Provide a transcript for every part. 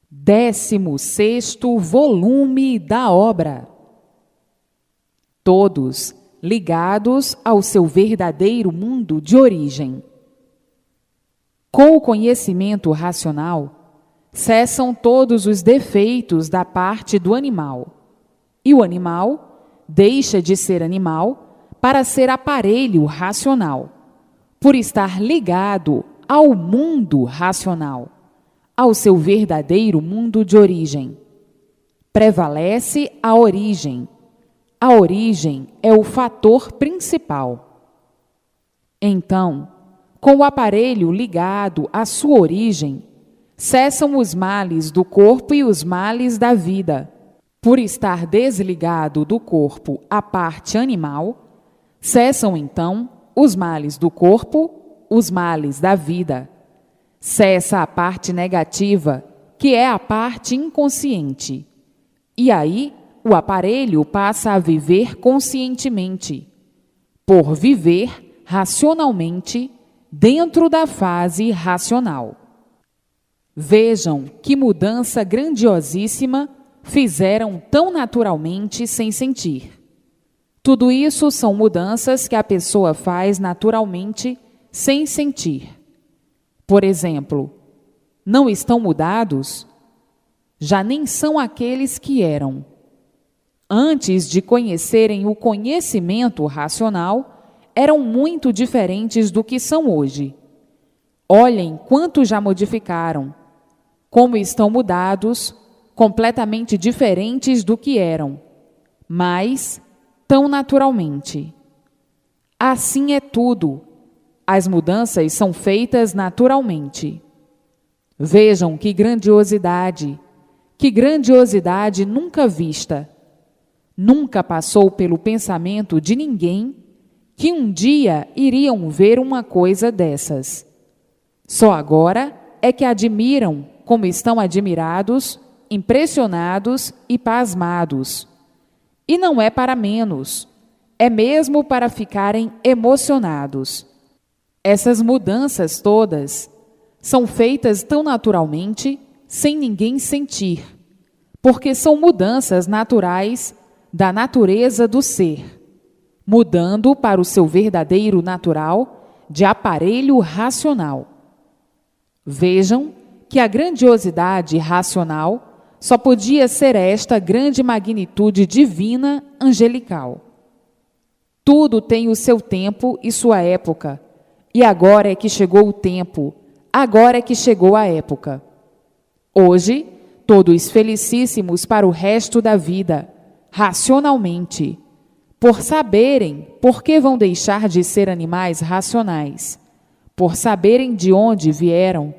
16º volume da obra. Todos ligados ao seu verdadeiro mundo de origem. Com o conhecimento racional, cessam todos os defeitos da parte do animal, e o animal deixa de ser animal para ser aparelho racional, por estar ligado ao mundo racional, ao seu verdadeiro mundo de origem. Prevalece a origem. A origem é o fator principal. Então, com o aparelho ligado à sua origem, cessam os males do corpo e os males da vida. Por estar desligado do corpo a parte animal, cessam então os males do corpo, os males da vida. Cessa a parte negativa, que é a parte inconsciente. E aí, o aparelho passa a viver conscientemente, por viver racionalmente dentro da fase racional. Vejam que mudança grandiosíssima fizeram tão naturalmente sem sentir. Tudo isso são mudanças que a pessoa faz naturalmente sem sentir. Por exemplo, não estão mudados? Já nem são aqueles que eram. Antes de conhecerem o conhecimento racional, eram muito diferentes do que são hoje. Olhem quanto já modificaram, como estão mudados, completamente diferentes do que eram, mas tão naturalmente. Assim é tudo. As mudanças são feitas naturalmente. Vejam que grandiosidade nunca vista. Nunca passou pelo pensamento de ninguém que um dia iriam ver uma coisa dessas. Só agora é que admiram como estão admirados, impressionados e pasmados. E não é para menos, é mesmo para ficarem emocionados. Essas mudanças todas são feitas tão naturalmente, sem ninguém sentir, porque são mudanças naturais da natureza do ser, mudando para o seu verdadeiro natural de aparelho racional. Vejam que a grandiosidade racional só podia ser esta grande magnitude divina angelical. Tudo tem o seu tempo e sua época, e agora é que chegou o tempo, agora é que chegou a época. Hoje, todos felicíssimos para o resto da vida, racionalmente, por saberem por que vão deixar de ser animais racionais, por saberem de onde vieram,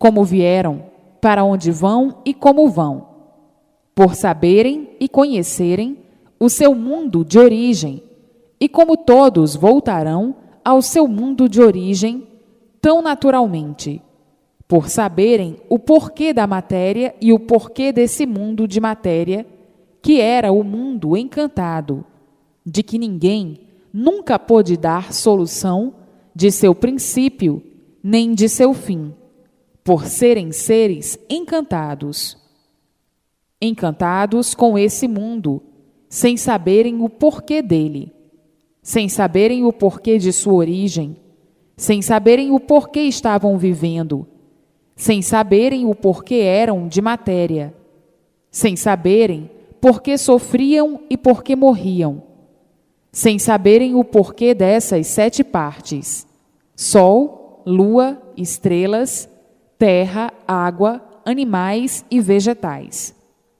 para onde vão e como vão, por saberem e conhecerem o seu mundo de origem, e como todos voltarão ao seu mundo de origem tão naturalmente, por saberem o porquê da matéria e o porquê desse mundo de matéria, que era o mundo encantado, de que ninguém nunca pôde dar solução de seu princípio nem de seu fim, por serem seres encantados. Encantados com esse mundo, sem saberem o porquê dele, sem saberem o porquê de sua origem, sem saberem o porquê estavam vivendo, sem saberem o porquê eram de matéria, sem saberem por que sofriam e por que morriam, sem saberem o porquê dessas 7 partes: sol, lua, estrelas, terra, água, animais e vegetais.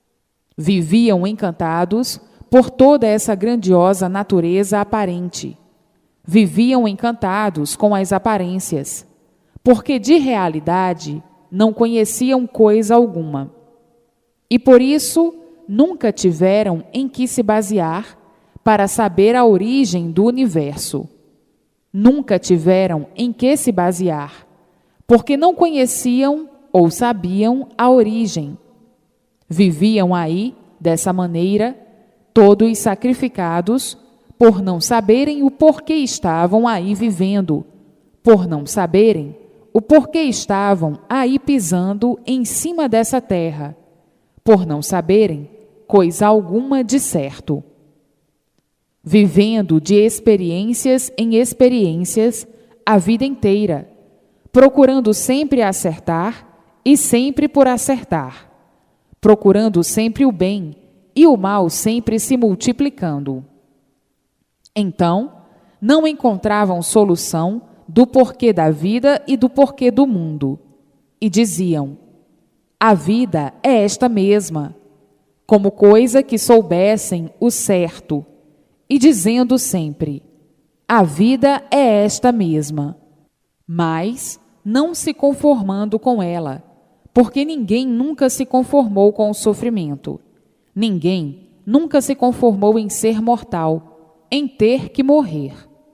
Viviam encantados por toda essa grandiosa natureza aparente. Viviam encantados com as aparências, porque de realidade não conheciam coisa alguma. E por isso nunca tiveram em que se basear para saber a origem do universo. Nunca tiveram em que se basear, porque não conheciam ou sabiam a origem. Viviam aí, dessa maneira, todos sacrificados, por não saberem o porquê estavam aí vivendo, por não saberem o porquê estavam aí pisando em cima dessa terra, por não saberem coisa alguma de certo. Vivendo de experiências em experiências a vida inteira, procurando sempre acertar e sempre por acertar, procurando sempre o bem e o mal sempre se multiplicando. Então, não encontravam solução do porquê da vida e do porquê do mundo, e diziam: a vida é esta mesma, como coisa que soubessem o certo, e dizendo sempre: a vida é esta mesma, mas não se conformando com ela, porque ninguém nunca se conformou com o sofrimento, ninguém nunca se conformou em ser mortal, em ter que morrer.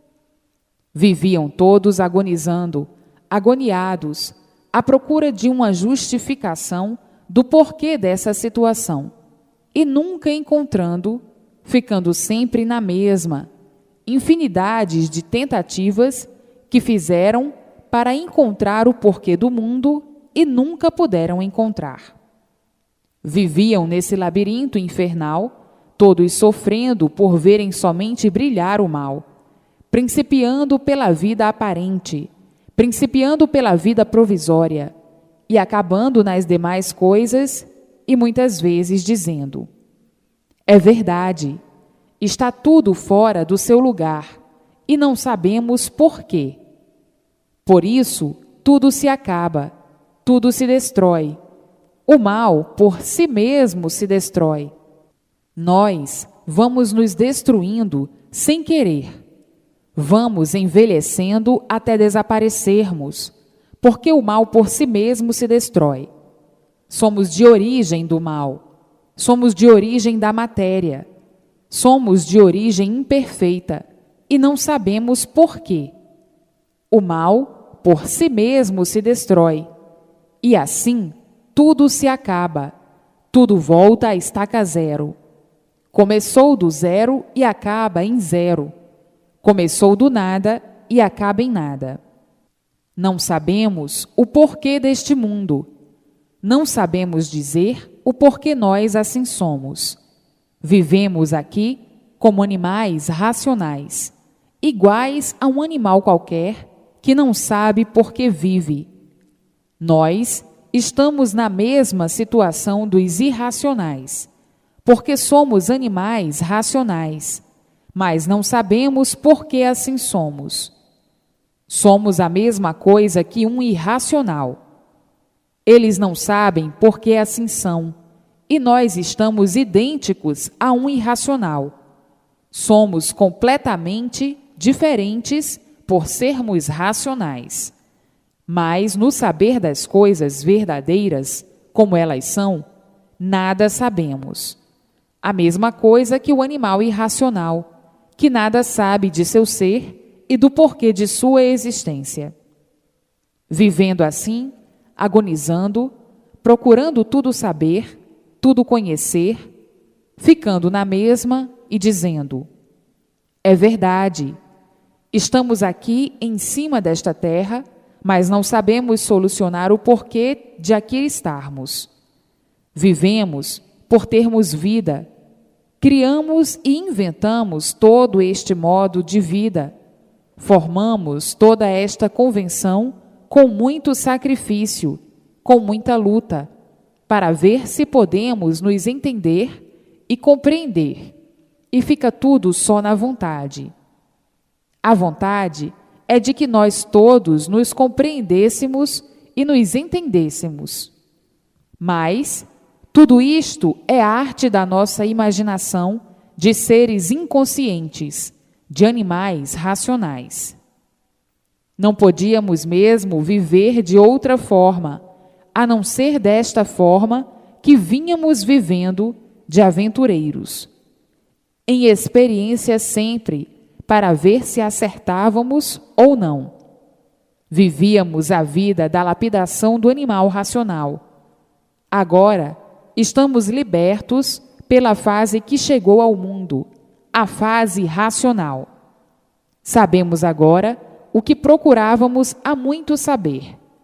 Viviam todos agonizando, agoniados, à procura de uma justificação do porquê dessa situação, e nunca encontrando, ficando sempre na mesma, infinidades de tentativas que fizeram para encontrar o porquê do mundo e nunca puderam encontrar. Viviam nesse labirinto infernal, todos sofrendo por verem somente brilhar o mal, principiando pela vida aparente, principiando pela vida provisória e acabando nas demais coisas, e muitas vezes dizendo: é verdade, está tudo fora do seu lugar e não sabemos por quê. Por isso, tudo se acaba, tudo se destrói. O mal por si mesmo se destrói. Nós vamos nos destruindo sem querer. Vamos envelhecendo até desaparecermos, porque o mal por si mesmo se destrói. Somos de origem do mal, somos de origem da matéria, somos de origem imperfeita e não sabemos por quê. O mal por si mesmo se destrói, e assim tudo se acaba, tudo volta à estaca zero. Começou do zero e acaba em zero. Começou do nada e acaba em nada. Não sabemos o porquê deste mundo. Não sabemos dizer o porquê nós assim somos. Vivemos aqui como animais racionais, iguais a um animal qualquer que não sabe por que vive. Nós estamos na mesma situação dos irracionais, porque somos animais racionais, mas não sabemos por que assim somos. Somos a mesma coisa que um irracional. Eles não sabem por que assim são, e nós estamos idênticos a um irracional. Somos completamente diferentes por sermos racionais. Mas no saber das coisas verdadeiras, como elas são, nada sabemos. A mesma coisa que o animal irracional, que nada sabe de seu ser e do porquê de sua existência. Vivendo assim, agonizando, procurando tudo saber, tudo conhecer, ficando na mesma e dizendo: é verdade, estamos aqui em cima desta terra, mas não sabemos solucionar o porquê de aqui estarmos. Vivemos por termos vida, criamos e inventamos todo este modo de vida, formamos toda esta convenção com muito sacrifício, com muita luta, para ver se podemos nos entender e compreender, e fica tudo só na vontade. A vontade é de que nós todos nos compreendêssemos e nos entendêssemos. Mas tudo isto é arte da nossa imaginação de seres inconscientes, de animais racionais. Não podíamos mesmo viver de outra forma, a não ser desta forma que vínhamos vivendo de aventureiros, em experiência sempre, para ver se acertávamos ou não. Vivíamos a vida da lapidação do animal racional. Agora, estamos libertos pela fase que chegou ao mundo, a fase racional. Sabemos agora o que procurávamos há muito saber,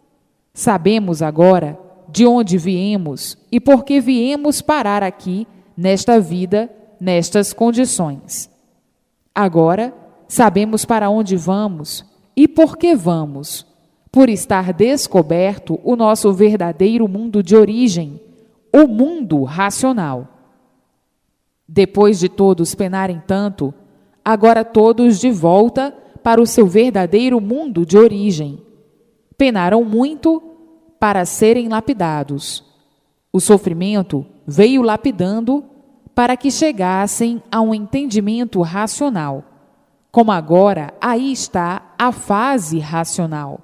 Sabemos agora de onde viemos e por que viemos parar aqui, nesta vida, nestas condições. Agora, sabemos para onde vamos e por que vamos, por estar descoberto o nosso verdadeiro mundo de origem, o mundo racional. Depois de todos penarem tanto, agora todos de volta para o seu verdadeiro mundo de origem. Penaram muito para serem lapidados. O sofrimento veio lapidando para que chegassem a um entendimento racional, como agora aí está a fase racional.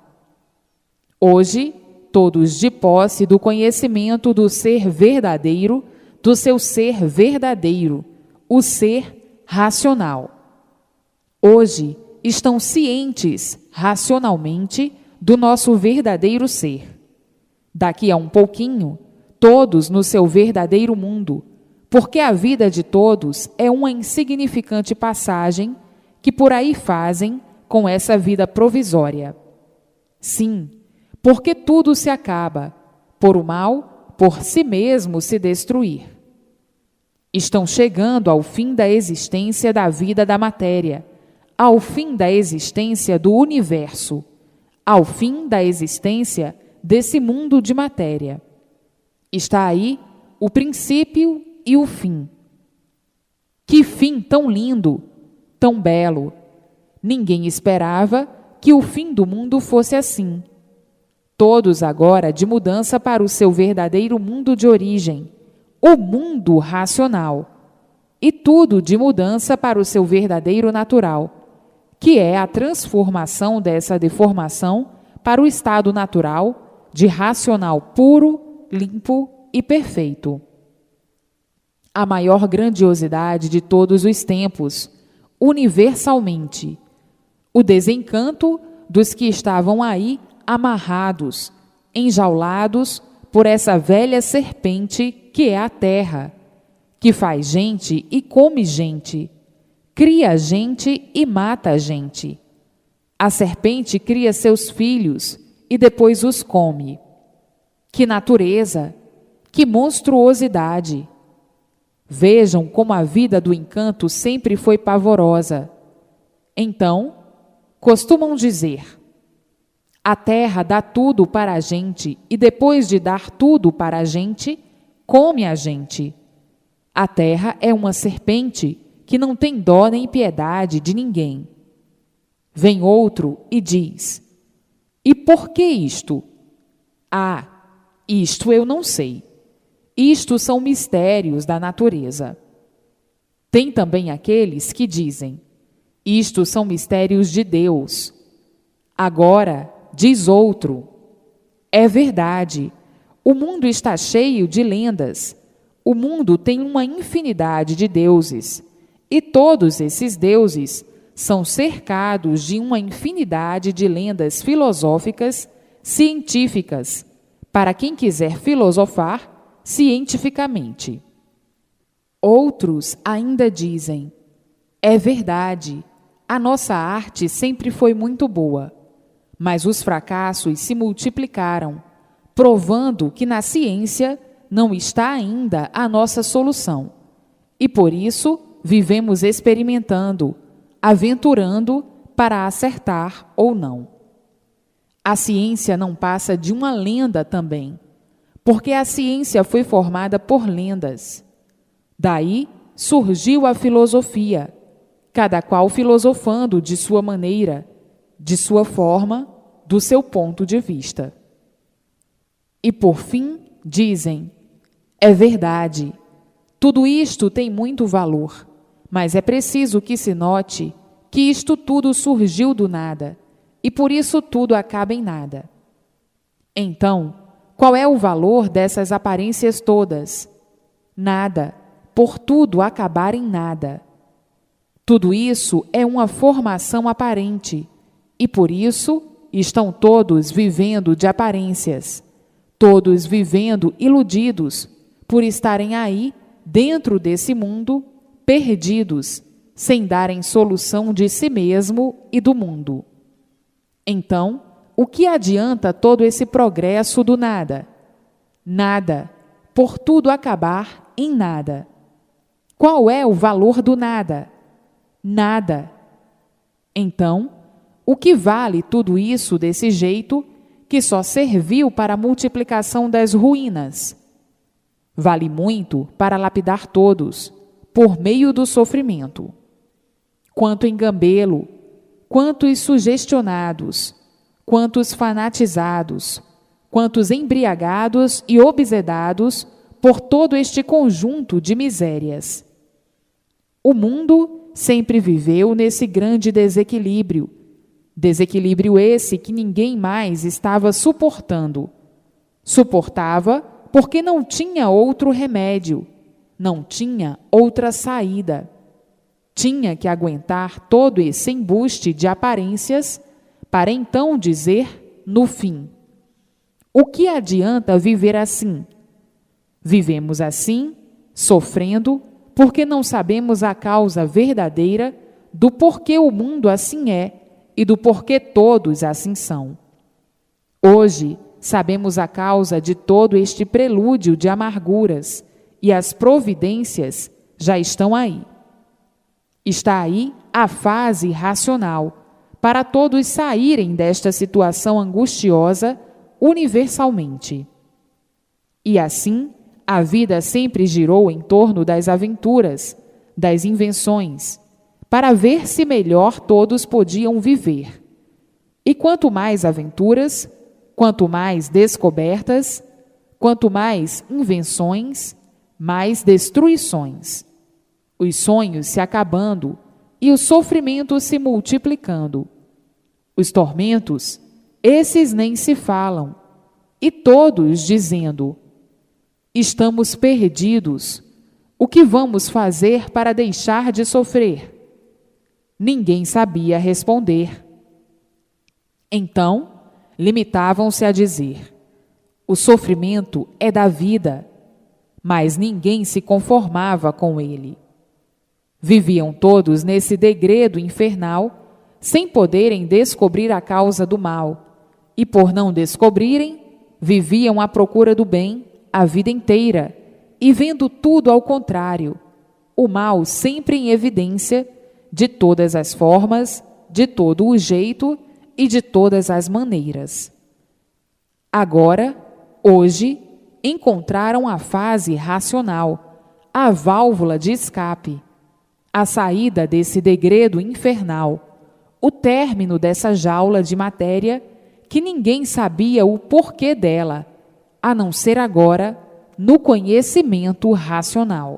Hoje, todos de posse do conhecimento do ser verdadeiro, do seu ser verdadeiro, o ser racional. Hoje, estão cientes racionalmente do nosso verdadeiro ser. Daqui a um pouquinho, todos no seu verdadeiro mundo, porque a vida de todos é uma insignificante passagem que por aí fazem com essa vida provisória. Sim, porque tudo se acaba, por o mal, por si mesmo se destruir. Estão chegando ao fim da existência da vida da matéria, ao fim da existência do universo, ao fim da existência desse mundo de matéria. Está aí o princípio e o fim. Que fim tão lindo, tão belo! Ninguém esperava que o fim do mundo fosse assim. Todos agora de mudança para o seu verdadeiro mundo de origem, o mundo racional, e tudo de mudança para o seu verdadeiro natural, que é a transformação dessa deformação para o estado natural de racional puro, limpo e perfeito. A maior grandiosidade de todos os tempos, universalmente, o desencanto dos que estavam aí amarrados, enjaulados por essa velha serpente que é a terra, que faz gente e come gente, cria gente e mata gente. A serpente cria seus filhos e depois os come. Que natureza, que monstruosidade! Vejam como a vida do encanto sempre foi pavorosa. Então, costumam dizer: a terra dá tudo para a gente e depois de dar tudo para a gente, come a gente. A terra é uma serpente que não tem dó nem piedade de ninguém. Vem outro e diz: e por que isto? Ah, isto eu não sei. Isto são mistérios da natureza. Tem também aqueles que dizem: isto são mistérios de Deus. Agora, diz outro: é verdade, o mundo está cheio de lendas. O mundo tem uma infinidade de deuses, e todos esses deuses são cercados de uma infinidade de lendas filosóficas, científicas, para quem quiser filosofar cientificamente. Outros ainda dizem: é verdade, a nossa arte sempre foi muito boa, mas os fracassos se multiplicaram, provando que na ciência não está ainda a nossa solução. E por isso vivemos experimentando, aventurando para acertar ou não. A ciência não passa de uma lenda também, porque a ciência foi formada por lendas. Daí surgiu a filosofia, cada qual filosofando de sua maneira, de sua forma, do seu ponto de vista. E por fim, dizem: é verdade, tudo isto tem muito valor, mas é preciso que se note que isto tudo surgiu do nada, e por isso tudo acaba em nada. Então, qual é o valor dessas aparências todas? Nada, por tudo acabar em nada. Tudo isso é uma formação aparente, e por isso estão todos vivendo de aparências, todos vivendo iludidos, por estarem aí, dentro desse mundo, perdidos, sem darem solução de si mesmo e do mundo. Então, o que adianta todo esse progresso do nada? Nada, por tudo acabar em nada. Qual é o valor do nada? Nada. Então, o que vale tudo isso desse jeito, que só serviu para a multiplicação das ruínas? Vale muito para lapidar todos, por meio do sofrimento. Quanto engambelo, quantos sugestionados, quantos fanatizados, quantos embriagados e obsedados por todo este conjunto de misérias. O mundo sempre viveu nesse grande desequilíbrio, desequilíbrio esse que ninguém mais estava suportando. Suportava porque não tinha outro remédio, não tinha outra saída. Tinha que aguentar todo esse embuste de aparências para então dizer, no fim: o que adianta viver assim? Vivemos assim, sofrendo, porque não sabemos a causa verdadeira do porquê o mundo assim é e do porquê todos assim são. Hoje, sabemos a causa de todo este prelúdio de amarguras e as providências já estão aí. Está aí a fase racional, para todos saírem desta situação angustiosa universalmente. E assim, a vida sempre girou em torno das aventuras, das invenções, para ver se melhor todos podiam viver. E quanto mais aventuras, quanto mais descobertas, quanto mais invenções, mais destruições. Os sonhos se acabando e o sofrimento se multiplicando. Os tormentos, esses nem se falam, e todos dizendo: estamos perdidos, o que vamos fazer para deixar de sofrer? Ninguém sabia responder. Então, limitavam-se a dizer: o sofrimento é da vida, mas ninguém se conformava com ele. Viviam todos nesse degredo infernal, sem poderem descobrir a causa do mal, e por não descobrirem, viviam à procura do bem a vida inteira, e vendo tudo ao contrário, o mal sempre em evidência, de todas as formas, de todo o jeito e de todas as maneiras. Agora, hoje, encontraram a fase racional, a válvula de escape, a saída desse degredo infernal, o término dessa jaula de matéria que ninguém sabia o porquê dela, a não ser agora no conhecimento racional.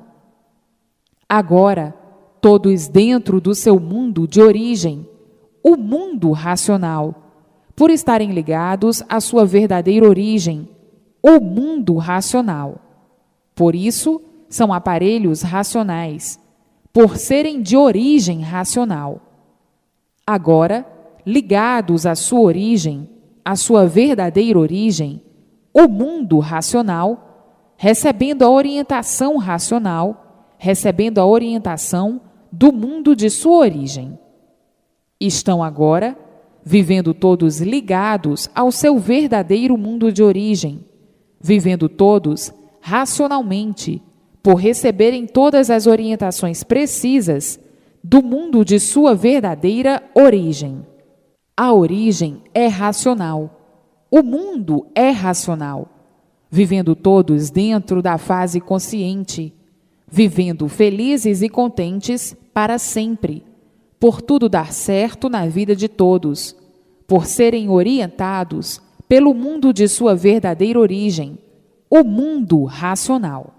Agora, todos dentro do seu mundo de origem, o mundo racional, por estarem ligados à sua verdadeira origem, o mundo racional. Por isso, são aparelhos racionais, por serem de origem racional. Agora, ligados à sua origem, à sua verdadeira origem, o mundo racional, recebendo a orientação racional, recebendo a orientação do mundo de sua origem. Estão agora vivendo todos ligados ao seu verdadeiro mundo de origem, vivendo todos racionalmente, por receberem todas as orientações precisas do mundo de sua verdadeira origem. A origem é racional, o mundo é racional, vivendo todos dentro da fase consciente, vivendo felizes e contentes para sempre, por tudo dar certo na vida de todos, por serem orientados pelo mundo de sua verdadeira origem, o mundo racional.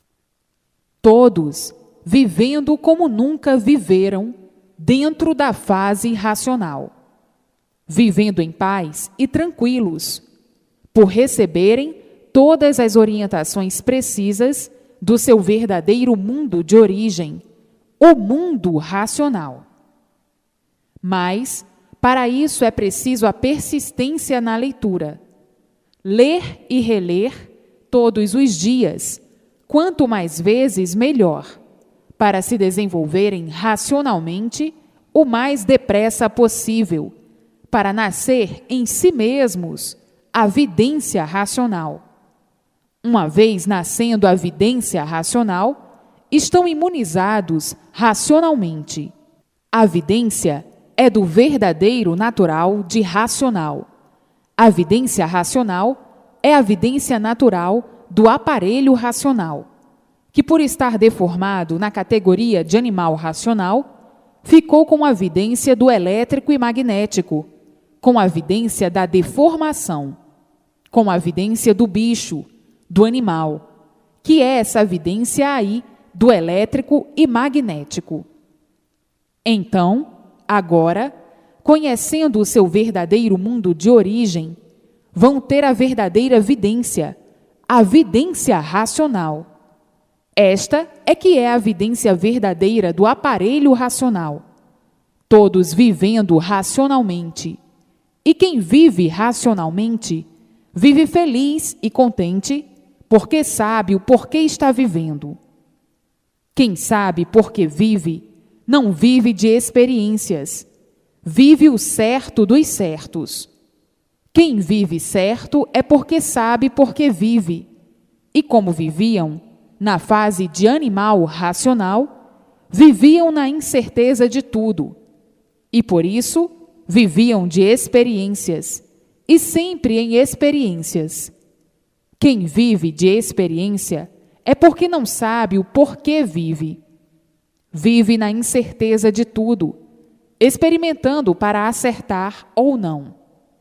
Todos vivendo como nunca viveram dentro da fase racional, vivendo em paz e tranquilos, por receberem todas as orientações precisas do seu verdadeiro mundo de origem, o mundo racional. Mas, para isso é preciso a persistência na leitura. Ler e reler todos os dias, quanto mais vezes melhor, para se desenvolverem racionalmente o mais depressa possível, para nascer em si mesmos a vidência racional. Uma vez nascendo a vidência racional, estão imunizados racionalmente. A vidência é do verdadeiro natural de racional. A vidência racional é a vidência natural do aparelho racional, que, por estar deformado na categoria de animal racional, ficou com a vidência do elétrico e magnético, com a vidência da deformação, com a vidência do bicho, do animal, que é essa vidência aí do elétrico e magnético. Então, agora, conhecendo o seu verdadeiro mundo de origem, vão ter a verdadeira vidência, a vidência racional. Esta é que é a vidência verdadeira do aparelho racional, todos vivendo racionalmente. E quem vive racionalmente, vive feliz e contente, porque sabe o porquê está vivendo. Quem sabe por que vive, não vive de experiências, vive o certo dos certos. Quem vive certo é porque sabe por que vive. E como viviam, na fase de animal racional, viviam na incerteza de tudo. E por isso, viviam de experiências, e sempre em experiências. Quem vive de experiência é porque não sabe o porquê vive. Vive na incerteza de tudo, experimentando para acertar ou não.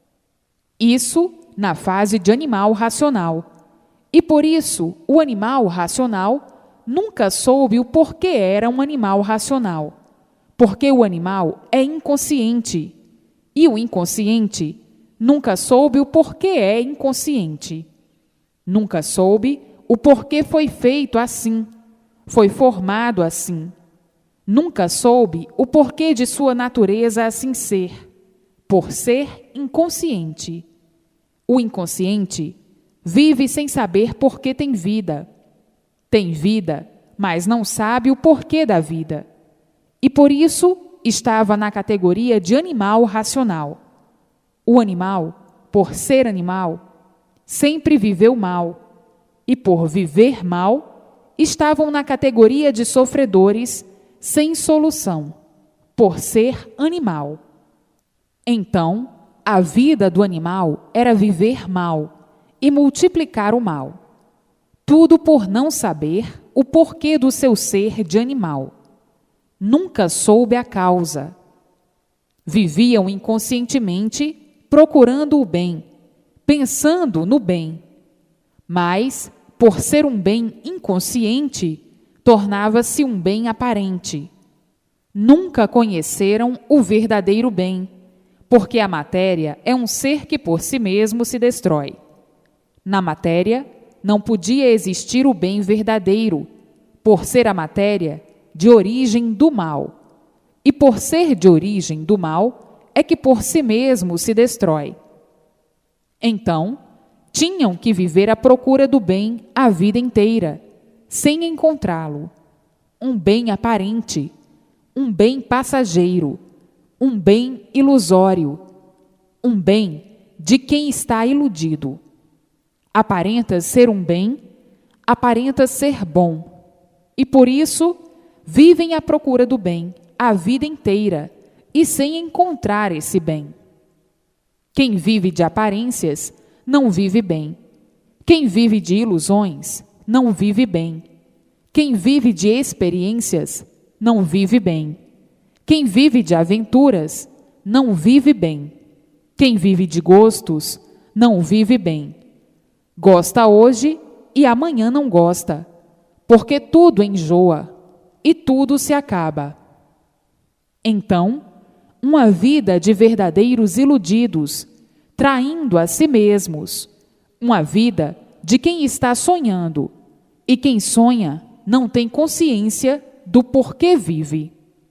Isso na fase de animal racional. E por isso, o animal racional nunca soube o porquê era um animal racional, porque o animal é inconsciente, e o inconsciente nunca soube o porquê é inconsciente. Nunca soube o porquê foi feito assim, foi formado assim. Nunca soube o porquê de sua natureza assim ser, por ser inconsciente. O inconsciente vive sem saber por que tem vida. Tem vida, mas não sabe o porquê da vida. E por isso estava na categoria de animal racional. O animal, por ser animal, sempre viveu mal. E por viver mal, estavam na categoria de sofredores sem solução, por ser animal. Então, a vida do animal era viver mal e multiplicar o mal. Tudo por não saber o porquê do seu ser de animal. Nunca soube a causa. Viviam inconscientemente procurando o bem, pensando no bem. Mas, por ser um bem inconsciente, tornava-se um bem aparente. Nunca conheceram o verdadeiro bem, porque a matéria é um ser que por si mesmo se destrói. Na matéria, não podia existir o bem verdadeiro, por ser a matéria de origem do mal. E por ser de origem do mal, é que por si mesmo se destrói. Então, tinham que viver à procura do bem a vida inteira, sem encontrá-lo. Um bem aparente, um bem passageiro, um bem ilusório, um bem de quem está iludido. Aparenta ser um bem, aparenta ser bom, e por isso vivem à procura do bem a vida inteira e sem encontrar esse bem. Quem vive de aparências não vive bem. Quem vive de ilusões não vive bem. Quem vive de experiências não vive bem. Quem vive de aventuras não vive bem. Quem vive de gostos não vive bem. Gosta hoje e amanhã não gosta, porque tudo enjoa e tudo se acaba. Então, uma vida de verdadeiros iludidos, traindo a si mesmos, uma vida de quem está sonhando, e quem sonha não tem consciência do porquê vive.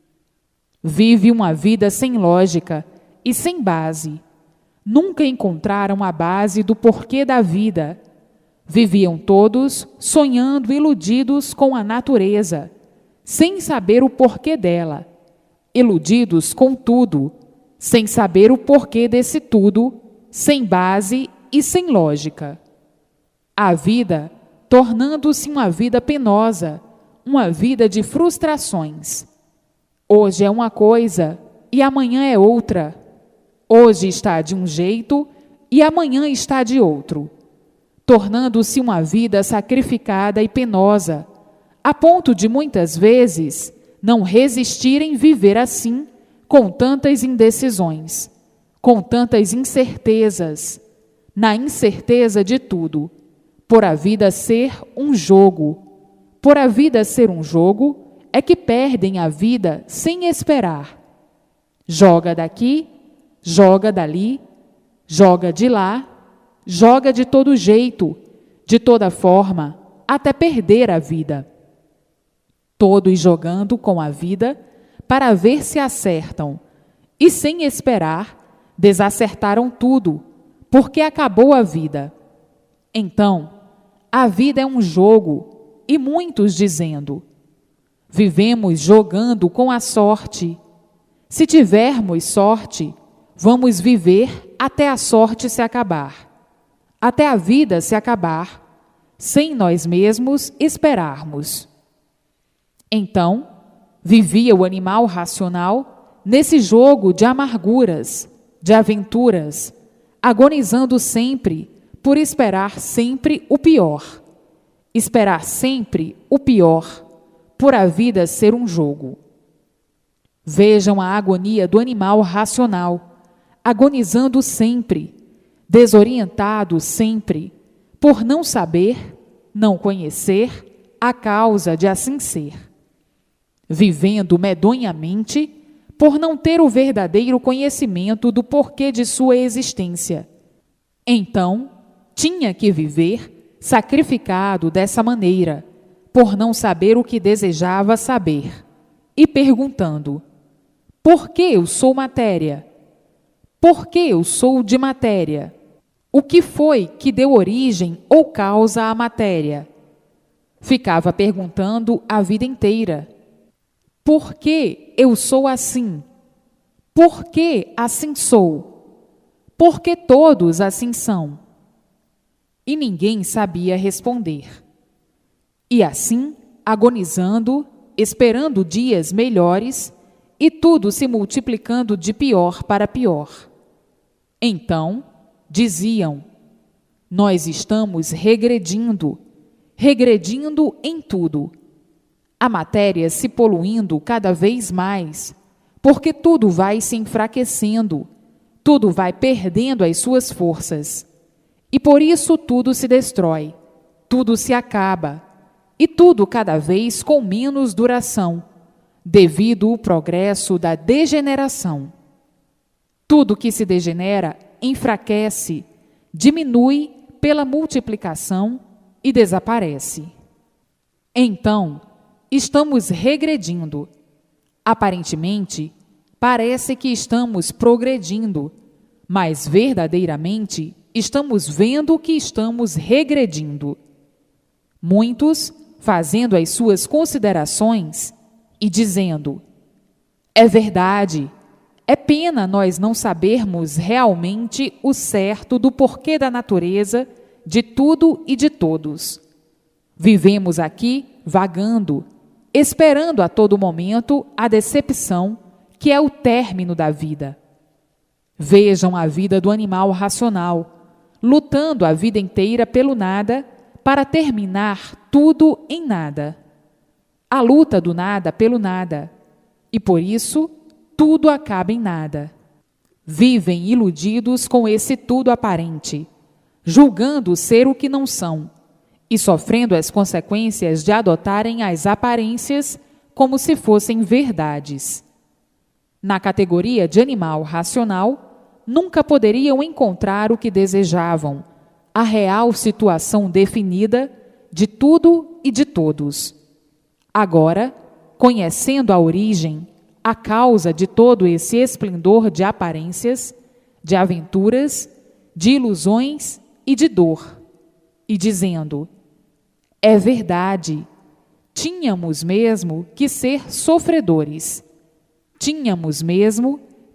Vive uma vida sem lógica e sem base. Nunca encontraram a base do porquê da vida. Viviam todos sonhando iludidos com a natureza, sem saber o porquê dela, iludidos com tudo, sem saber o porquê desse tudo, sem base e sem lógica. A vida tornando-se uma vida penosa, uma vida de frustrações. Hoje é uma coisa e amanhã é outra. Hoje está de um jeito e amanhã está de outro, tornando-se uma vida sacrificada e penosa, a ponto de muitas vezes não resistirem viver assim, com tantas indecisões, com tantas incertezas, na incerteza de tudo, por a vida ser um jogo. Por a vida ser um jogo, é que perdem a vida sem esperar. Joga daqui, joga dali, joga de lá, joga de todo jeito, de toda forma, até perder a vida. Todos jogando com a vida para ver se acertam, e sem esperar, desacertaram tudo, porque acabou a vida. Então, a vida é um jogo, e muitos dizendo: vivemos jogando com a sorte. Se tivermos sorte, vamos viver até a sorte se acabar, até a vida se acabar, sem nós mesmos esperarmos. Então, vivia o animal racional nesse jogo de amarguras, de aventuras, agonizando sempre por esperar sempre o pior. Esperar sempre o pior, por a vida ser um jogo. Vejam a agonia do animal racional, agonizando sempre, desorientado sempre, por não saber, não conhecer a causa de assim ser. Vivendo medonhamente, por não ter o verdadeiro conhecimento do porquê de sua existência. Então, tinha que viver sacrificado dessa maneira, por não saber o que desejava saber, e perguntando: por que eu sou matéria? Por que eu sou de matéria? O que foi que deu origem ou causa à matéria? Ficava perguntando a vida inteira: por que eu sou assim? Por que assim sou? Por que todos assim são? E ninguém sabia responder. E assim, agonizando, esperando dias melhores, e tudo se multiplicando de pior para pior. Então, diziam: nós estamos regredindo, regredindo em tudo. A matéria se poluindo cada vez mais, porque tudo vai se enfraquecendo, tudo vai perdendo as suas forças. E por isso tudo se destrói, tudo se acaba, e tudo cada vez com menos duração, devido ao progresso da degeneração. Tudo que se degenera enfraquece, diminui pela multiplicação e desaparece. Então, estamos regredindo. Aparentemente, parece que estamos progredindo, mas verdadeiramente estamos vendo que estamos regredindo. Muitos fazendo as suas considerações e dizendo: é verdade, é pena nós não sabermos realmente o certo do porquê da natureza, de tudo e de todos. Vivemos aqui vagando, esperando a todo momento a decepção, que é o término da vida. Vejam a vida do animal racional, lutando a vida inteira pelo nada, para terminar tudo em nada. A luta do nada pelo nada, e por isso tudo acaba em nada. Vivem iludidos com esse tudo aparente, julgando ser o que não são, e sofrendo as consequências de adotarem as aparências como se fossem verdades. Na categoria de animal racional, nunca poderiam encontrar o que desejavam, a real situação definida de tudo e de todos. Agora, conhecendo a origem, a causa de todo esse esplendor de aparências, de aventuras, de ilusões e de dor, e dizendo: é verdade, tínhamos mesmo que ser sofredores, tínhamos mesmo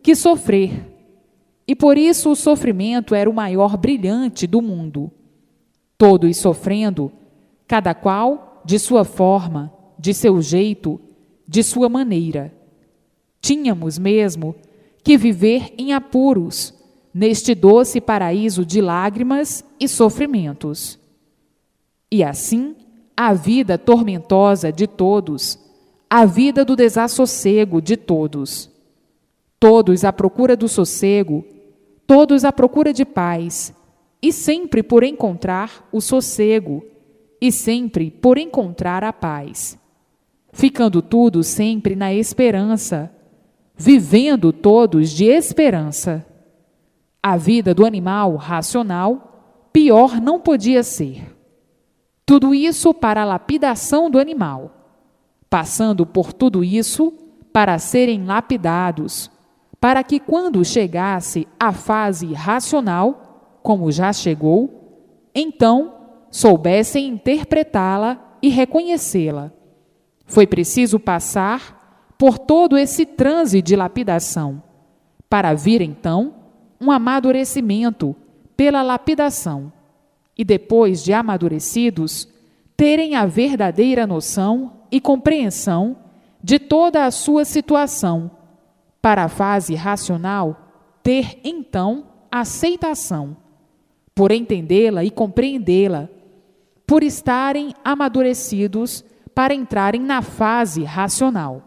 que sofrer, e por isso o sofrimento era o maior brilhante do mundo. Todos sofrendo, cada qual de sua forma, de seu jeito, de sua maneira. Tínhamos mesmo que viver em apuros, neste doce paraíso de lágrimas e sofrimentos. E assim, a vida tormentosa de todos, a vida do desassossego de todos. Todos à procura do sossego, todos à procura de paz, e sempre por encontrar o sossego, e sempre por encontrar a paz. Ficando tudo sempre na esperança, vivendo todos de esperança. A vida do animal racional, pior não podia ser. Tudo isso para a lapidação do animal, passando por tudo isso para serem lapidados, para que quando chegasse a fase racional, como já chegou, então soubessem interpretá-la e reconhecê-la. Foi preciso passar por todo esse transe de lapidação, para vir então um amadurecimento pela lapidação, e depois de amadurecidos, terem a verdadeira noção e compreensão de toda a sua situação, para a fase racional ter então aceitação, por entendê-la e compreendê-la, por estarem amadurecidos para entrarem na fase racional.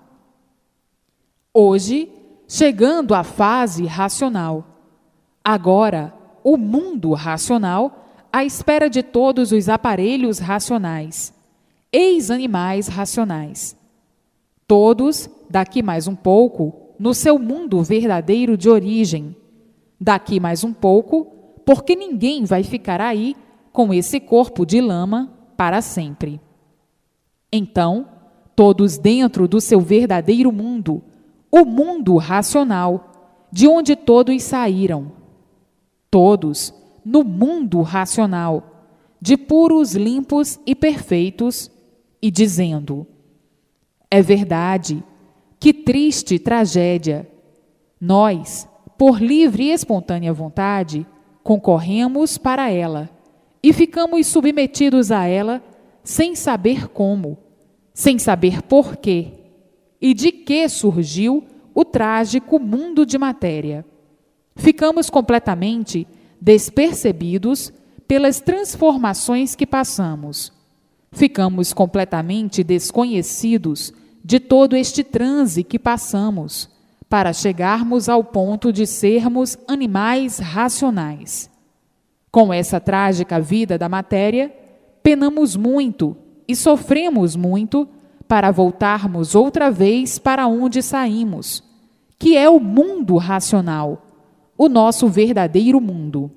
Hoje, chegando à fase racional, agora o mundo racional, à espera de todos os aparelhos racionais, ex-animais racionais. Todos, daqui mais um pouco, no seu mundo verdadeiro de origem. Daqui mais um pouco, porque ninguém vai ficar aí com esse corpo de lama para sempre. Então, todos dentro do seu verdadeiro mundo, o mundo racional, de onde todos saíram. Todos no mundo racional, de puros, limpos e perfeitos, e dizendo: é verdade, que triste tragédia! Nós, por livre e espontânea vontade, concorremos para ela, e ficamos submetidos a ela, sem saber como, sem saber por quê, e de que surgiu o trágico mundo de matéria. Ficamos completamente despercebidos pelas transformações que passamos. Ficamos completamente desconhecidos de todo este transe que passamos, para chegarmos ao ponto de sermos animais racionais. Com essa trágica vida da matéria, penamos muito e sofremos muito para voltarmos outra vez para onde saímos, que é o mundo racional, o nosso verdadeiro mundo.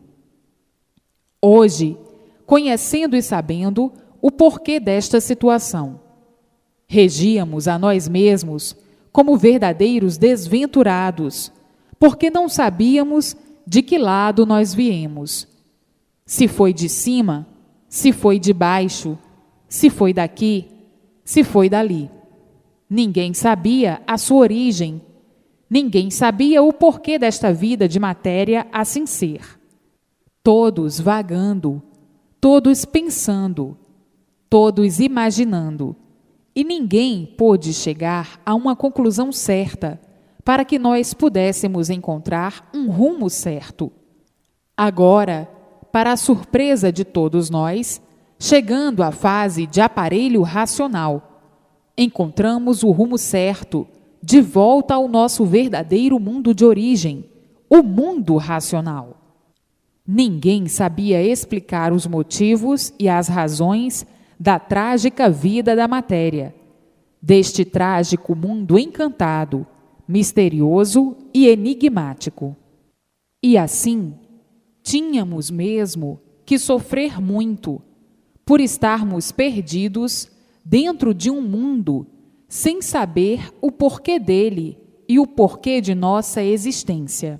Hoje, conhecendo e sabendo o porquê desta situação, regíamos a nós mesmos como verdadeiros desventurados, porque não sabíamos de que lado nós viemos. Se foi de cima, se foi de baixo, se foi daqui, se foi dali. Ninguém sabia a sua origem, ninguém sabia o porquê desta vida de matéria assim ser. Todos vagando, todos pensando, todos imaginando, e ninguém pôde chegar a uma conclusão certa para que nós pudéssemos encontrar um rumo certo. Agora, para a surpresa de todos nós, chegando à fase de aparelho racional, encontramos o rumo certo, de volta ao nosso verdadeiro mundo de origem, o mundo racional. Ninguém sabia explicar os motivos e as razões da trágica vida da matéria, deste trágico mundo encantado, misterioso e enigmático. E assim, tínhamos mesmo que sofrer muito, por estarmos perdidos dentro de um mundo sem saber o porquê dele e o porquê de nossa existência.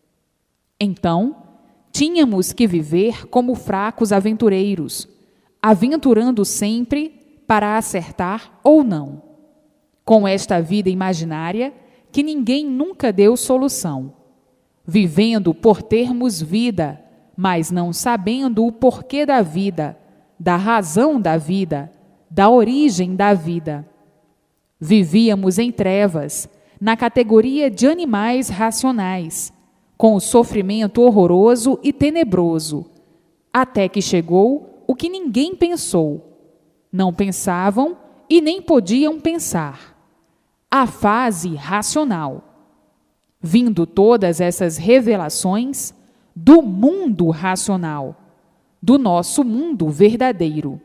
Então, tínhamos que viver como fracos aventureiros, aventurando sempre para acertar ou não. Com esta vida imaginária, que ninguém nunca deu solução, vivendo por termos vida, mas não sabendo o porquê da vida, da razão da vida, da origem da vida. Vivíamos em trevas, na categoria de animais racionais, com o sofrimento horroroso e tenebroso, até que chegou o que ninguém pensou. Não pensavam e nem podiam pensar. A fase racional. Vindo todas essas revelações do mundo racional, do nosso mundo verdadeiro.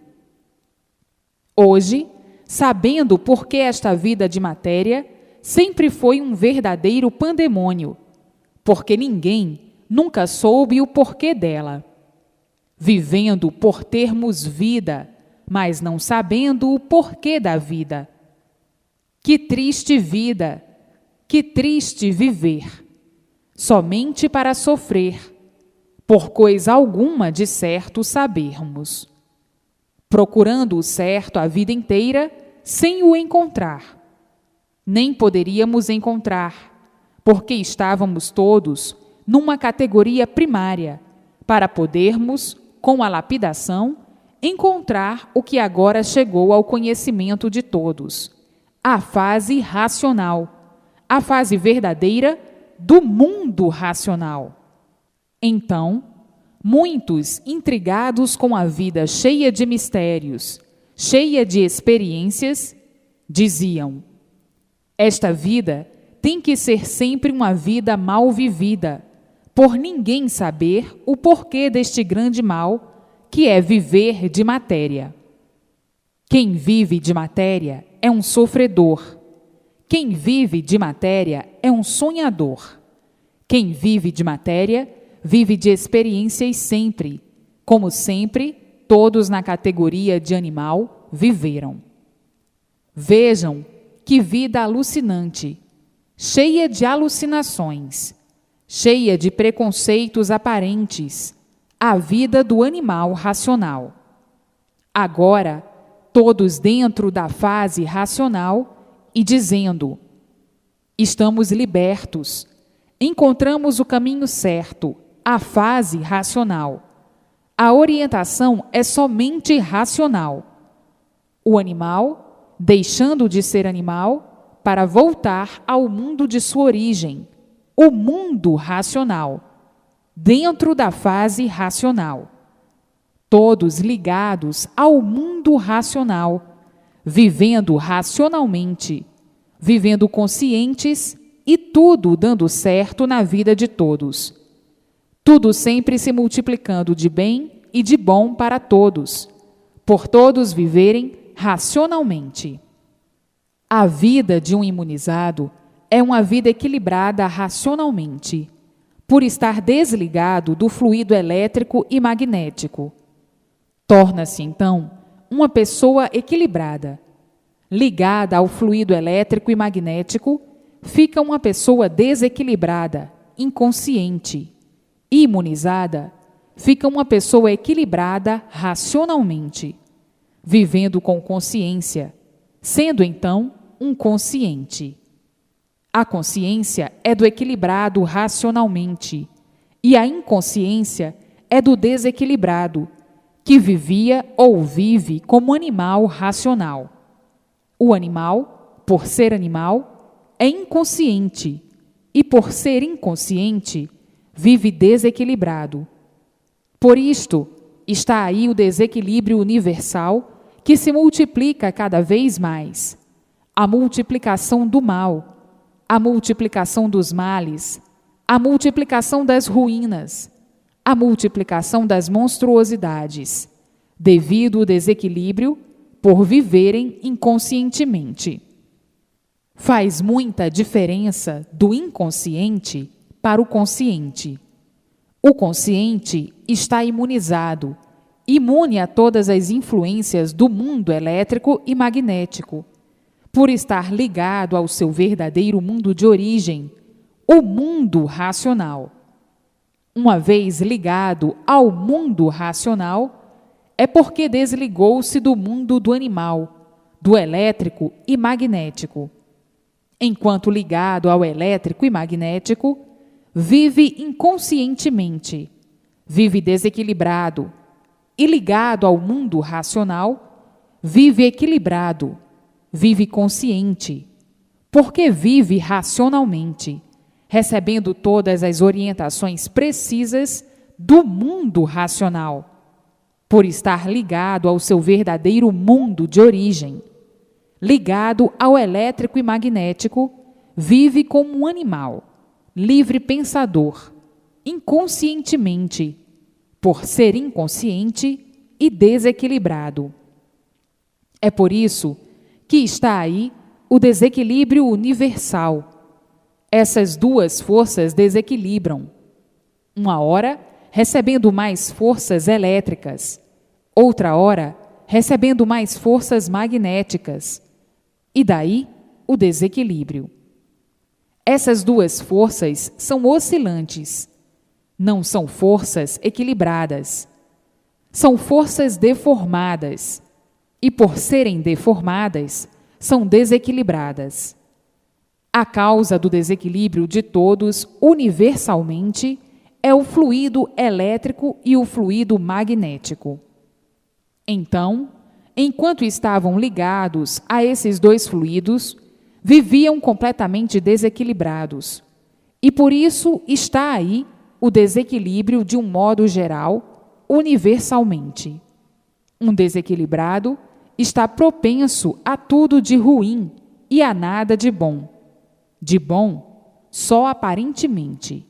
Hoje, sabendo por que esta vida de matéria sempre foi um verdadeiro pandemônio, porque ninguém nunca soube o porquê dela. Vivendo por termos vida, mas não sabendo o porquê da vida. Que triste vida, que triste viver, somente para sofrer, por coisa alguma de certo sabermos. Procurando o certo a vida inteira, sem o encontrar. Nem poderíamos encontrar, porque estávamos todos numa categoria primária, para podermos, com a lapidação, encontrar o que agora chegou ao conhecimento de todos, a fase racional, a fase verdadeira do mundo racional. Então, muitos, intrigados com a vida cheia de mistérios, cheia de experiências, diziam: esta vida tem que ser sempre uma vida mal vivida, por ninguém saber o porquê deste grande mal, que é viver de matéria. Quem vive de matéria é um sofredor. Quem vive de matéria é um sonhador. Quem vive de matéria vive de experiências sempre, como sempre todos na categoria de animal viveram. Vejam que vida alucinante, cheia de alucinações, cheia de preconceitos aparentes, a vida do animal racional. Agora, todos dentro da fase racional e dizendo: estamos libertos, encontramos o caminho certo, a fase racional. A orientação é somente racional. O animal, deixando de ser animal, para voltar ao mundo de sua origem, o mundo racional, dentro da fase racional. Todos ligados ao mundo racional, vivendo racionalmente, vivendo conscientes e tudo dando certo na vida de todos. Tudo sempre se multiplicando de bem e de bom para todos, por todos viverem racionalmente. A vida de um imunizado é uma vida equilibrada racionalmente, por estar desligado do fluido elétrico e magnético. Torna-se, então, uma pessoa equilibrada. Ligada ao fluido elétrico e magnético, fica uma pessoa desequilibrada, inconsciente. Imunizada, fica uma pessoa equilibrada racionalmente, vivendo com consciência, sendo, então, um consciente. A consciência é do equilibrado racionalmente e a inconsciência é do desequilibrado, que vivia ou vive como animal racional. O animal, por ser animal, é inconsciente e, por ser inconsciente, vive desequilibrado. Por isto, está aí o desequilíbrio universal que se multiplica cada vez mais. A multiplicação do mal, a multiplicação dos males, a multiplicação das ruínas, a multiplicação das monstruosidades, devido ao desequilíbrio por viverem inconscientemente. Faz muita diferença do inconsciente para o consciente. O consciente está imunizado, imune a todas as influências do mundo elétrico e magnético, por estar ligado ao seu verdadeiro mundo de origem, o mundo racional. Uma vez ligado ao mundo racional, é porque desligou-se do mundo do animal, do elétrico e magnético. Enquanto ligado ao elétrico e magnético, vive inconscientemente, vive desequilibrado, e ligado ao mundo racional, vive equilibrado, vive consciente, porque vive racionalmente, recebendo todas as orientações precisas do mundo racional, por estar ligado ao seu verdadeiro mundo de origem. Ligado ao elétrico e magnético, vive como um animal, livre pensador, inconscientemente, por ser inconsciente e desequilibrado. É por isso que está aí o desequilíbrio universal. Essas duas forças desequilibram. Uma hora recebendo mais forças elétricas, outra hora recebendo mais forças magnéticas, e daí o desequilíbrio. Essas duas forças são oscilantes, não são forças equilibradas. São forças deformadas, e por serem deformadas, são desequilibradas. A causa do desequilíbrio de todos, universalmente, é o fluido elétrico e o fluido magnético. Então, enquanto estavam ligados a esses dois fluidos, viviam completamente desequilibrados. E por isso está aí o desequilíbrio de um modo geral, universalmente. Um desequilibrado está propenso a tudo de ruim e a nada de bom. De bom, só aparentemente.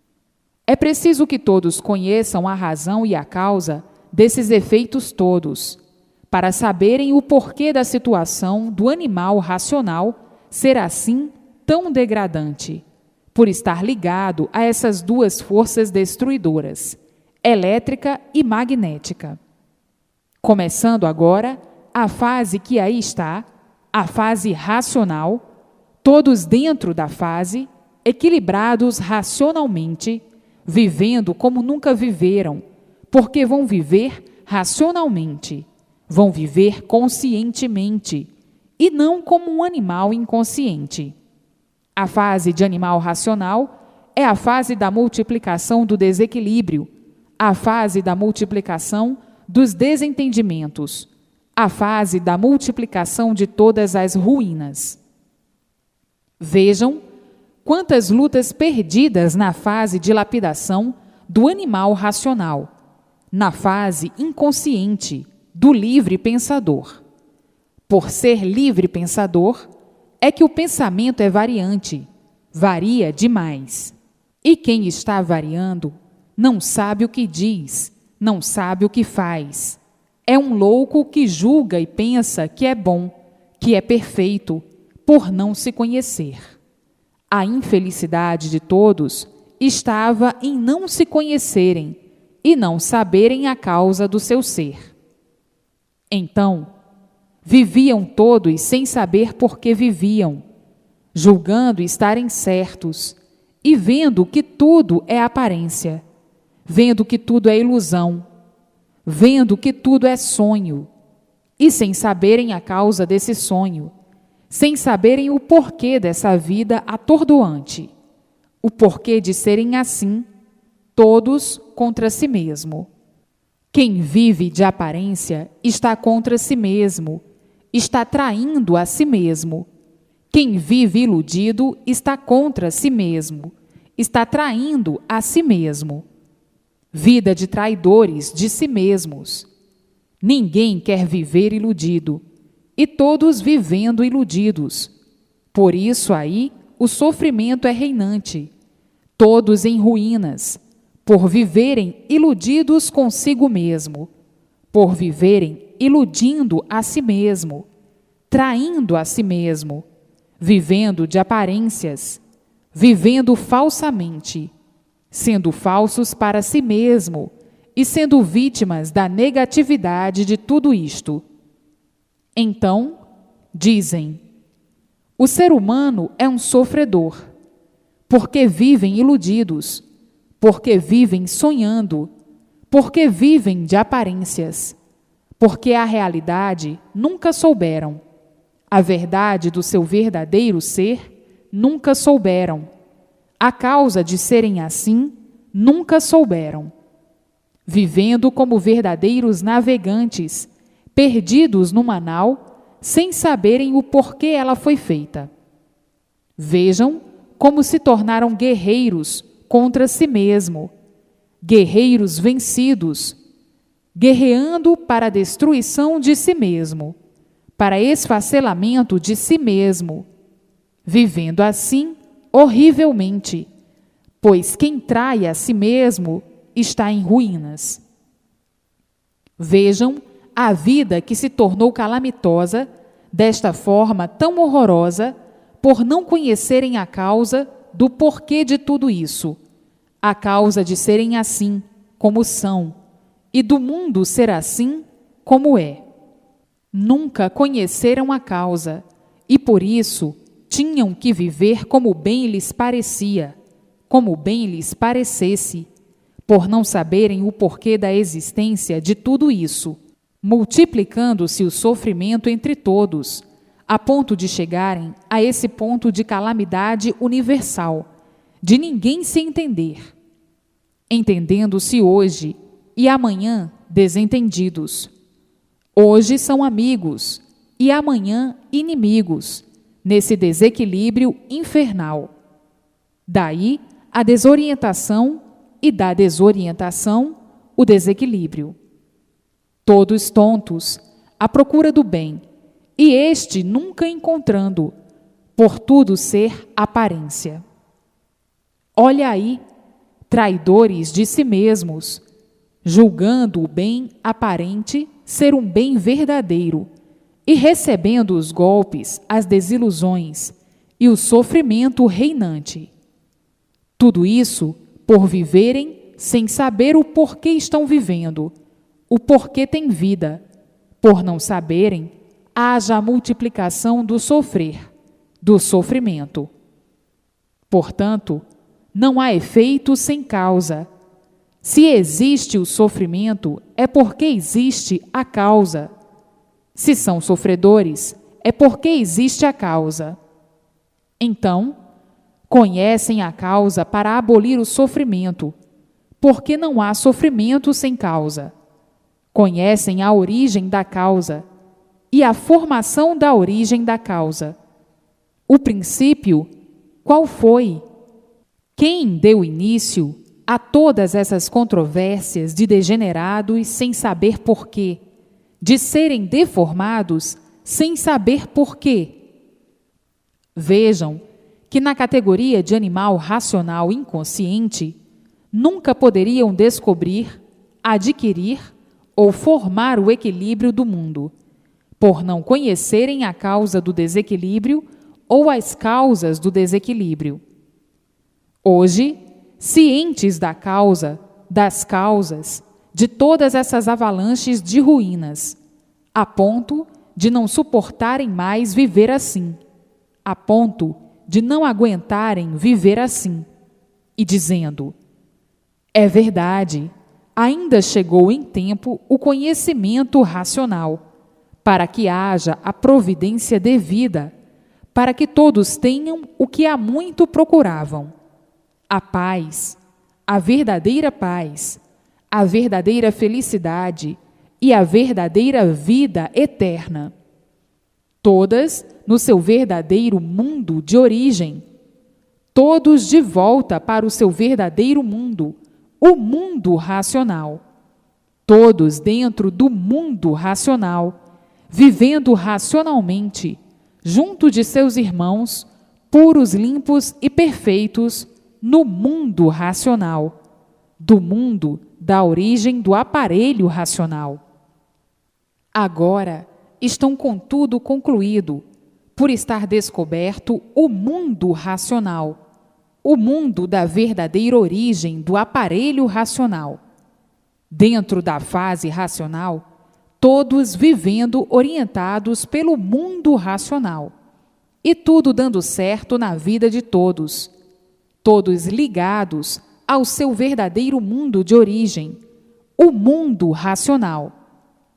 É preciso que todos conheçam a razão e a causa desses efeitos todos, para saberem o porquê da situação do animal racional ser assim tão degradante, por estar ligado a essas duas forças destruidoras, elétrica e magnética. Começando agora a fase que aí está, a fase racional, todos dentro da fase, equilibrados racionalmente, vivendo como nunca viveram, porque vão viver racionalmente, vão viver conscientemente, e não como um animal inconsciente. A fase de animal racional é a fase da multiplicação do desequilíbrio, a fase da multiplicação dos desentendimentos, a fase da multiplicação de todas as ruínas. Vejam quantas lutas perdidas na fase de lapidação do animal racional, na fase inconsciente do livre pensador. Por ser livre pensador, é que o pensamento é variante, varia demais. E quem está variando não sabe o que diz, não sabe o que faz. É um louco que julga e pensa que é bom, que é perfeito, por não se conhecer. A infelicidade de todos estava em não se conhecerem e não saberem a causa do seu ser. Então, viviam todos sem saber por que viviam, julgando estarem certos e vendo que tudo é aparência, vendo que tudo é ilusão, vendo que tudo é sonho, e sem saberem a causa desse sonho, sem saberem o porquê dessa vida atordoante, o porquê de serem assim, todos contra si mesmo. Quem vive de aparência está contra si mesmo, está traindo a si mesmo. Quem vive iludido está contra si mesmo, está traindo a si mesmo. Vida de traidores de si mesmos. Ninguém quer viver iludido, e todos vivendo iludidos. Por isso aí o sofrimento é reinante. Todos em ruínas, por viverem iludidos consigo mesmo, por viverem iludindo a si mesmo, traindo a si mesmo, vivendo de aparências, vivendo falsamente, sendo falsos para si mesmo e sendo vítimas da negatividade de tudo isto. Então, dizem, o ser humano é um sofredor, porque vivem iludidos, porque vivem sonhando, porque vivem de aparências, porque a realidade nunca souberam, a verdade do seu verdadeiro ser nunca souberam. A causa de serem assim, nunca souberam. Vivendo como verdadeiros navegantes, perdidos numa nau, sem saberem o porquê ela foi feita. Vejam como se tornaram guerreiros contra si mesmo, guerreiros vencidos, guerreando para a destruição de si mesmo, para esfacelamento de si mesmo, vivendo assim horrivelmente, pois quem trai a si mesmo está em ruínas. Vejam a vida que se tornou calamitosa, desta forma tão horrorosa, por não conhecerem a causa do porquê de tudo isso, a causa de serem assim, como são, e do mundo ser assim, como é. Nunca conheceram a causa, e por isso tinham que viver como bem lhes parecia, como bem lhes parecesse, por não saberem o porquê da existência de tudo isso, multiplicando-se o sofrimento entre todos, a ponto de chegarem a esse ponto de calamidade universal, de ninguém se entender, entendendo-se hoje e amanhã desentendidos. Hoje são amigos e amanhã inimigos, nesse desequilíbrio infernal. Daí a desorientação e da desorientação o desequilíbrio. Todos tontos, à procura do bem, e este nunca encontrando, por tudo ser aparência. Olha aí, traidores de si mesmos, julgando o bem aparente ser um bem verdadeiro, e recebendo os golpes, as desilusões e o sofrimento reinante. Tudo isso por viverem sem saber o porquê estão vivendo, o porquê têm vida. Por não saberem, haja a multiplicação do sofrer, do sofrimento. Portanto, não há efeito sem causa. Se existe o sofrimento, é porque existe a causa. Se são sofredores, é porque existe a causa. Então, conhecem a causa para abolir o sofrimento, porque não há sofrimento sem causa. Conhecem a origem da causa e a formação da origem da causa. O princípio, qual foi? Quem deu início a todas essas controvérsias de degenerados sem saber porquê, de serem deformados sem saber porquê? Vejam que na categoria de animal racional inconsciente, nunca poderiam descobrir, adquirir ou formar o equilíbrio do mundo, por não conhecerem a causa do desequilíbrio ou as causas do desequilíbrio. Hoje, cientes da causa, das causas, de todas essas avalanches de ruínas, a ponto de não suportarem mais viver assim, a ponto de não aguentarem viver assim, e dizendo: é verdade, ainda chegou em tempo o conhecimento racional, para que haja a providência devida, para que todos tenham o que há muito procuravam: a paz, a verdadeira felicidade e a verdadeira vida eterna. Todas no seu verdadeiro mundo de origem, todos de volta para o seu verdadeiro mundo, o mundo racional. Todos dentro do mundo racional, vivendo racionalmente, junto de seus irmãos, puros, limpos e perfeitos, no mundo racional, do mundo da origem do aparelho racional. Agora estão, contudo, concluído, por estar descoberto o mundo racional, o mundo da verdadeira origem do aparelho racional. Dentro da fase racional, todos vivendo orientados pelo mundo racional, e tudo dando certo na vida de todos, todos ligados ao seu verdadeiro mundo de origem, o mundo racional,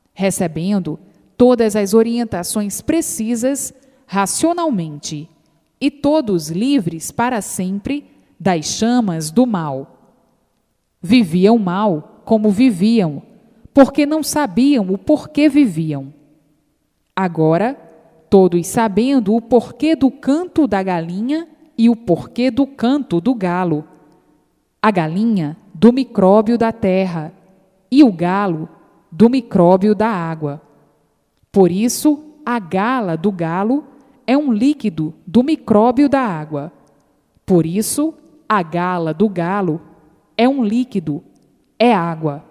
recebendo todas as orientações precisas racionalmente e todos livres para sempre das chamas do mal. Viviam mal como viviam, porque não sabiam o porquê viviam. Agora, todos sabendo o porquê do canto da galinha e o porquê do canto do galo, a galinha do micróbio da terra e o galo do micróbio da água. Por isso, a gala do galo é um líquido do micróbio da água. Por isso, a gala do galo é um líquido, é água.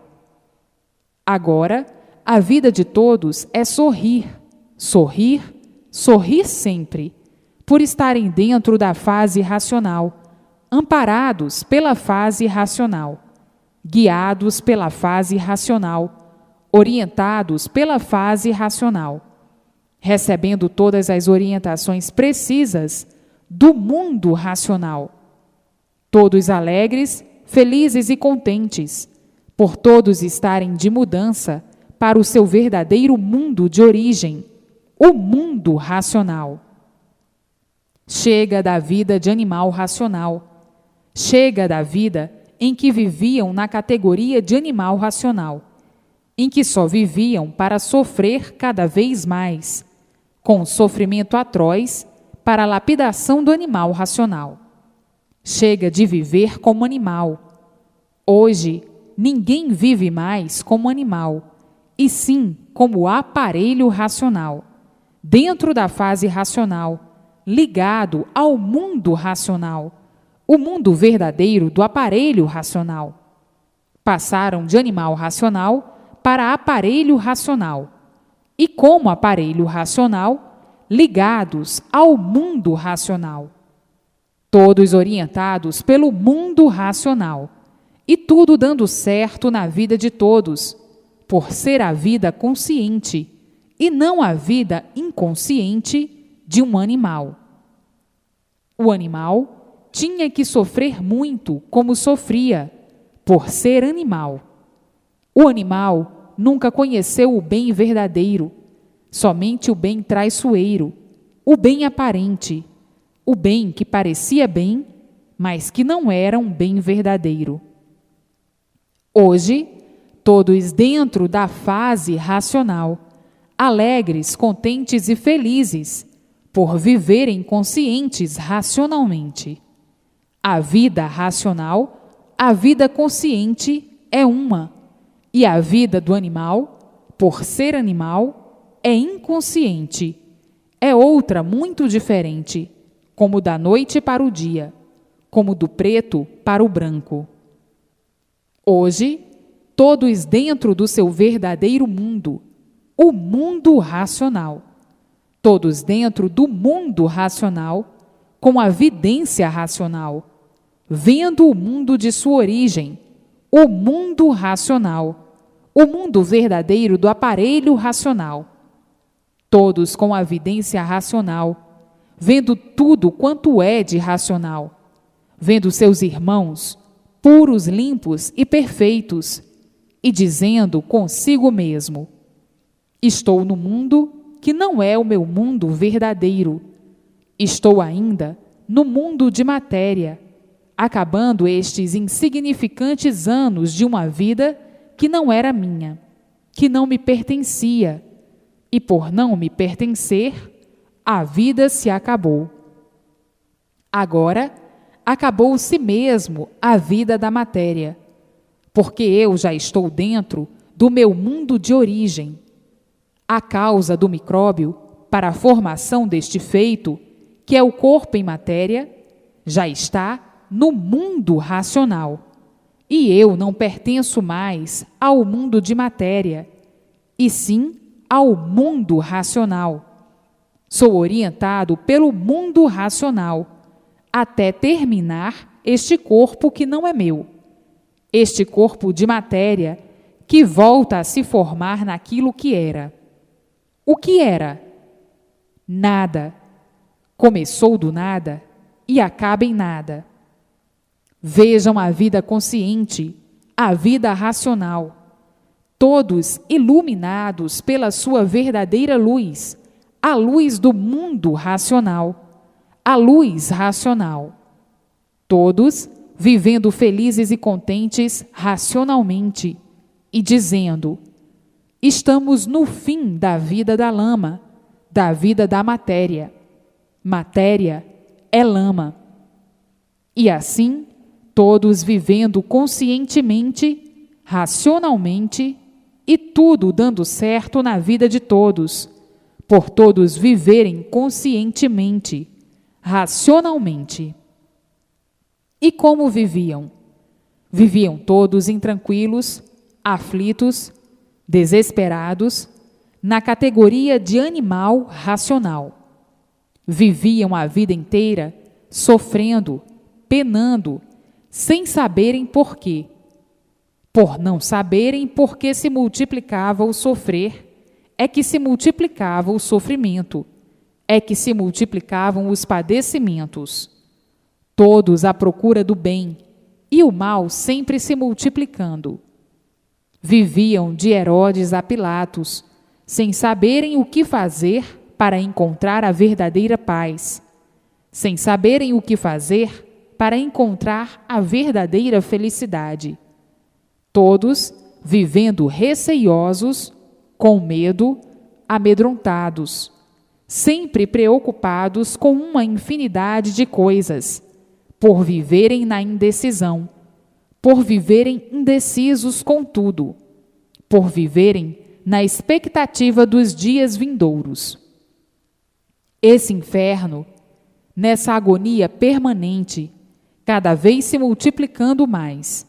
Agora, a vida de todos é sorrir, sorrir, sorrir sempre, por estarem dentro da fase racional, amparados pela fase racional, guiados pela fase racional, orientados pela fase racional, recebendo todas as orientações precisas do mundo racional. Todos alegres, felizes e contentes, por todos estarem de mudança para o seu verdadeiro mundo de origem, o mundo racional. Chega da vida de animal racional. Chega da vida em que viviam na categoria de animal racional, em que só viviam para sofrer cada vez mais, com sofrimento atroz para a lapidação do animal racional. Chega de viver como animal. Hoje, ninguém vive mais como animal, e sim como aparelho racional, dentro da fase racional, ligado ao mundo racional, o mundo verdadeiro do aparelho racional. Passaram de animal racional para aparelho racional, e como aparelho racional, ligados ao mundo racional. Todos orientados pelo mundo racional, e tudo dando certo na vida de todos, por ser a vida consciente e não a vida inconsciente de um animal. O animal tinha que sofrer muito como sofria, por ser animal. O animal nunca conheceu o bem verdadeiro, somente o bem traiçoeiro, o bem aparente, o bem que parecia bem, mas que não era um bem verdadeiro. Hoje, todos dentro da fase racional, alegres, contentes e felizes, por viverem conscientes racionalmente. A vida racional, a vida consciente é uma, e a vida do animal, por ser animal, é inconsciente, é outra muito diferente, como da noite para o dia, como do preto para o branco. Hoje, todos dentro do seu verdadeiro mundo, o mundo racional. Todos dentro do mundo racional, com a vidência racional, vendo o mundo de sua origem, o mundo racional, o mundo verdadeiro do aparelho racional. Todos com a vidência racional, vendo tudo quanto é de racional, vendo seus irmãos puros, limpos e perfeitos, e dizendo consigo mesmo: estou no mundo que não é o meu mundo verdadeiro. Estou ainda no mundo de matéria, acabando estes insignificantes anos de uma vida que não era minha, que não me pertencia, e por não me pertencer, a vida se acabou. Agora, acabou-se mesmo a vida da matéria, porque eu já estou dentro do meu mundo de origem. A causa do micróbio para a formação deste feito, que é o corpo em matéria, já está no mundo racional. E eu não pertenço mais ao mundo de matéria, e sim ao mundo racional. Sou orientado pelo mundo racional, até terminar este corpo que não é meu, este corpo de matéria que volta a se formar naquilo que era. O que era? Nada. Começou do nada e acaba em nada. Vejam a vida consciente, a vida racional, todos iluminados pela sua verdadeira luz, a luz do mundo racional, a luz racional. Todos vivendo felizes e contentes racionalmente e dizendo: estamos no fim da vida da lama, da vida da matéria. Matéria é lama. E assim, todos vivendo conscientemente, racionalmente, e tudo dando certo na vida de todos, por todos viverem conscientemente, racionalmente. E como viviam? Viviam todos intranquilos, aflitos, desesperados, na categoria de animal racional. Viviam a vida inteira sofrendo, penando, sem saberem por quê. Por não saberem por que se multiplicava o sofrer, é que se multiplicava o sofrimento, é que se multiplicavam os padecimentos. Todos à procura do bem, e o mal sempre se multiplicando. Viviam de Herodes a Pilatos, sem saberem o que fazer para encontrar a verdadeira paz, sem saberem o que fazer para encontrar a verdadeira felicidade. Todos vivendo receiosos, com medo, amedrontados, sempre preocupados com uma infinidade de coisas, por viverem na indecisão, por viverem indecisos com tudo, por viverem na expectativa dos dias vindouros. Esse inferno, nessa agonia permanente, cada vez se multiplicando mais.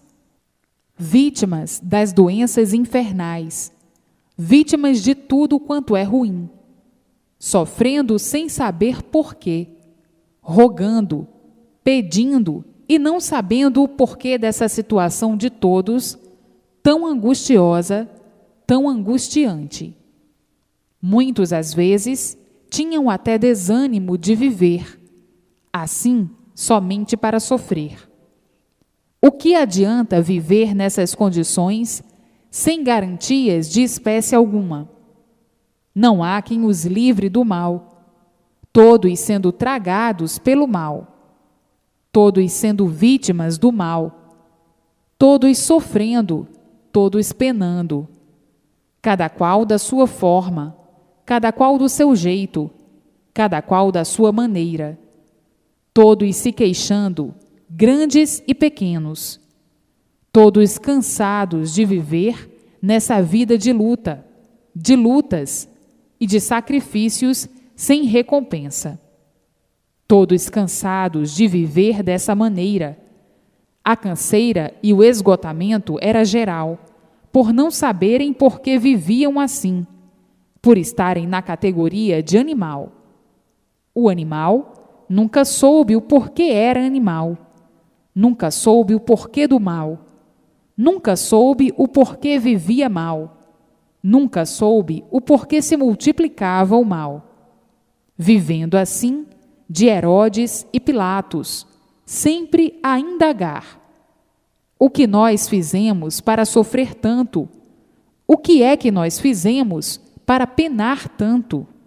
Vítimas das doenças infernais, vítimas de tudo quanto é ruim, sofrendo sem saber porquê, rogando, pedindo e não sabendo o porquê dessa situação de todos, tão angustiosa, tão angustiante. Muitos, às vezes, tinham até desânimo de viver, assim, somente para sofrer. O que adianta viver nessas condições sem garantias de espécie alguma? Não há quem os livre do mal, todos sendo tragados pelo mal, todos sendo vítimas do mal, todos sofrendo, todos penando, cada qual da sua forma, cada qual do seu jeito, cada qual da sua maneira, todos se queixando, grandes e pequenos, todos cansados de viver nessa vida de luta, de lutas e de sacrifícios sem recompensa. Todos cansados de viver dessa maneira. A canseira e o esgotamento era geral, por não saberem por que viviam assim, por estarem na categoria de animal. O animal nunca soube o porquê era animal, nunca soube o porquê do mal, nunca soube o porquê vivia mal, nunca soube o porquê se multiplicava o mal. Vivendo assim, de Herodes e Pilatos, sempre a indagar. O que nós fizemos para sofrer tanto? O que é que nós fizemos para penar tanto?